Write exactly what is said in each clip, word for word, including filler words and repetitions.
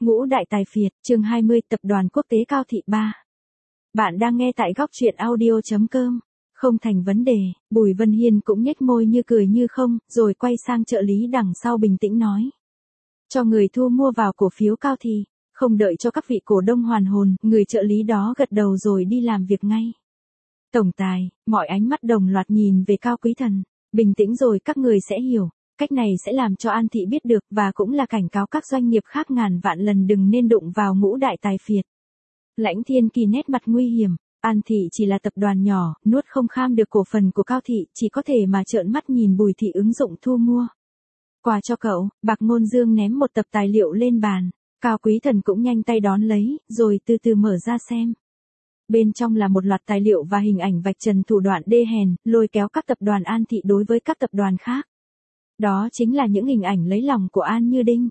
Ngũ đại tài phiệt, chương hai mươi, tập đoàn quốc tế Cao Thị ba. Bạn đang nghe tại góc truyện audio chấm com. Không thành vấn đề, Bùi Vân Hiên cũng nhếch môi như cười như không, rồi quay sang trợ lý đằng sau bình tĩnh nói. Cho người thu mua vào cổ phiếu Cao Thị, không đợi cho các vị cổ đông hoàn hồn, người trợ lý đó gật đầu rồi đi làm việc ngay. Tổng tài, mọi ánh mắt đồng loạt nhìn về Cao Quý Thần, bình tĩnh rồi các người sẽ hiểu. Cách này sẽ làm cho An Thị biết được và cũng là cảnh cáo các doanh nghiệp khác ngàn vạn lần đừng nên đụng vào ngũ đại tài phiệt. Lãnh Thiên Kỳ nét mặt nguy hiểm, An Thị chỉ là tập đoàn nhỏ, nuốt không kham được cổ phần của Cao Thị, chỉ có thể mà trợn mắt nhìn Bùi Thị ứng dụng thu mua. Quà cho cậu, Bạc Ngôn Dương ném một tập tài liệu lên bàn, Cao Quý Thần cũng nhanh tay đón lấy, rồi từ từ mở ra xem. Bên trong là một loạt tài liệu và hình ảnh vạch trần thủ đoạn đê hèn, lôi kéo các tập đoàn An Thị đối với các tập đoàn khác. Đó chính là những hình ảnh lấy lòng của An Như Đinh.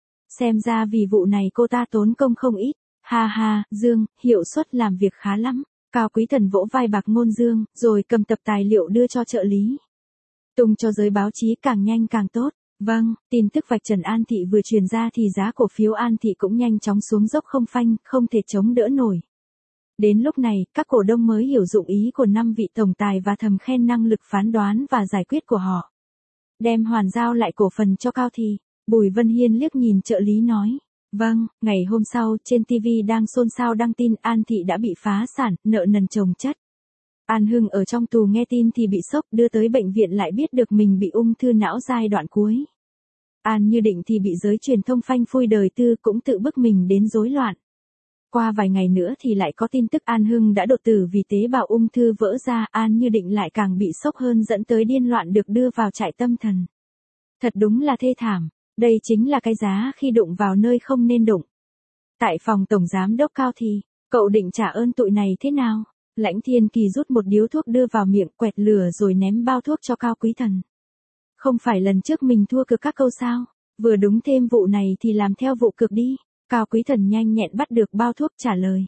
Xem ra vì vụ này cô ta tốn công không ít. Ha ha, Dương, hiệu suất làm việc khá lắm. Cao Quý Thần vỗ vai Bạc Ngôn Dương, rồi cầm tập tài liệu đưa cho trợ lý. Tung cho giới báo chí càng nhanh càng tốt. Vâng, tin tức vạch trần An Thị vừa truyền ra thì giá cổ phiếu An Thị cũng nhanh chóng xuống dốc không phanh, không thể chống đỡ nổi. Đến lúc này, các cổ đông mới hiểu dụng ý của năm vị tổng tài và thầm khen năng lực phán đoán và giải quyết của họ. Đem hoàn giao lại cổ phần cho Cao Thị, Bùi Vân Hiên liếc nhìn trợ lý nói. Vâng, ngày hôm sau, trên ti vi đang xôn xao đăng tin An Thị đã bị phá sản, nợ nần chồng chất. An Hưng ở trong tù nghe tin thì bị sốc, đưa tới bệnh viện lại biết được mình bị ung thư não giai đoạn cuối. An Như Định thì bị giới truyền thông phanh phui đời tư, cũng tự bức mình đến rối loạn. Qua vài ngày nữa thì lại có tin tức An Hưng đã đột tử vì tế bào ung thư vỡ ra, An Như Định lại càng bị sốc hơn dẫn tới điên loạn được đưa vào trại tâm thần. Thật đúng là thê thảm, đây chính là cái giá khi đụng vào nơi không nên đụng. Tại phòng tổng giám đốc Cao Thị, cậu định trả ơn tụi này thế nào? Lãnh Thiên Kỳ rút một điếu thuốc đưa vào miệng, quẹt lửa rồi ném bao thuốc cho Cao Quý Thần. Không phải lần trước mình thua cược các câu sao? Vừa đúng thêm vụ này thì làm theo vụ cược đi. Cao Quý Thần nhanh nhẹn bắt được bao thuốc trả lời.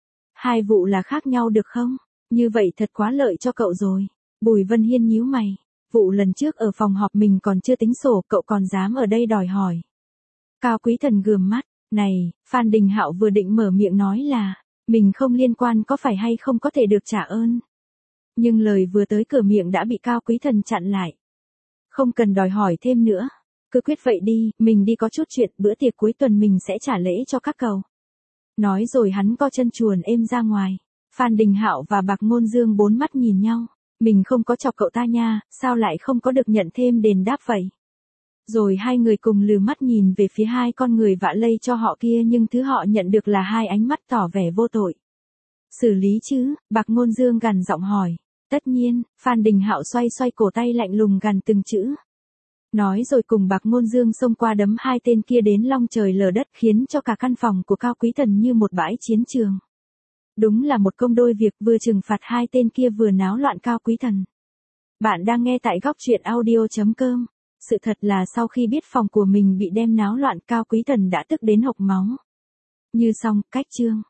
Hai vụ là khác nhau được không? Như vậy thật quá lợi cho cậu rồi. Bùi Vân Hiên nhíu mày. Vụ lần trước ở phòng họp mình còn chưa tính sổ, cậu còn dám ở đây đòi hỏi. Cao Quý Thần gườm mắt. Này, Phan Đình Hạo vừa định mở miệng nói là, mình không liên quan có phải hay không có thể được trả ơn. Nhưng lời vừa tới cửa miệng đã bị Cao Quý Thần chặn lại. Không cần đòi hỏi thêm nữa. Cứ quyết vậy đi, mình đi có chút chuyện, bữa tiệc cuối tuần mình sẽ trả lễ cho các cậu. Nói rồi hắn co chân chuồn êm ra ngoài. Phan Đình Hạo và Bạc Ngôn Dương bốn mắt nhìn nhau. Mình không có chọc cậu ta nha, sao lại không có được nhận thêm đền đáp vậy? Rồi hai người cùng lừ mắt nhìn về phía hai con người vạ lây cho họ kia, nhưng thứ họ nhận được là hai ánh mắt tỏ vẻ vô tội. Xử lý chứ? Bạc Ngôn Dương gằn giọng hỏi. Tất nhiên, Phan Đình Hạo xoay xoay cổ tay lạnh lùng gằn từng chữ. Nói rồi cùng Bạc Ngôn Dương xông qua đấm hai tên kia đến long trời lở đất, khiến cho cả căn phòng của Cao Quý Thần như một bãi chiến trường. Đúng là một công đôi việc, vừa trừng phạt hai tên kia vừa náo loạn Cao Quý Thần. Bạn đang nghe tại góc truyện audio chấm com. Sự thật là sau khi biết phòng của mình bị đem náo loạn, Cao Quý Thần đã tức đến hộc máu. Như xong, cách chương.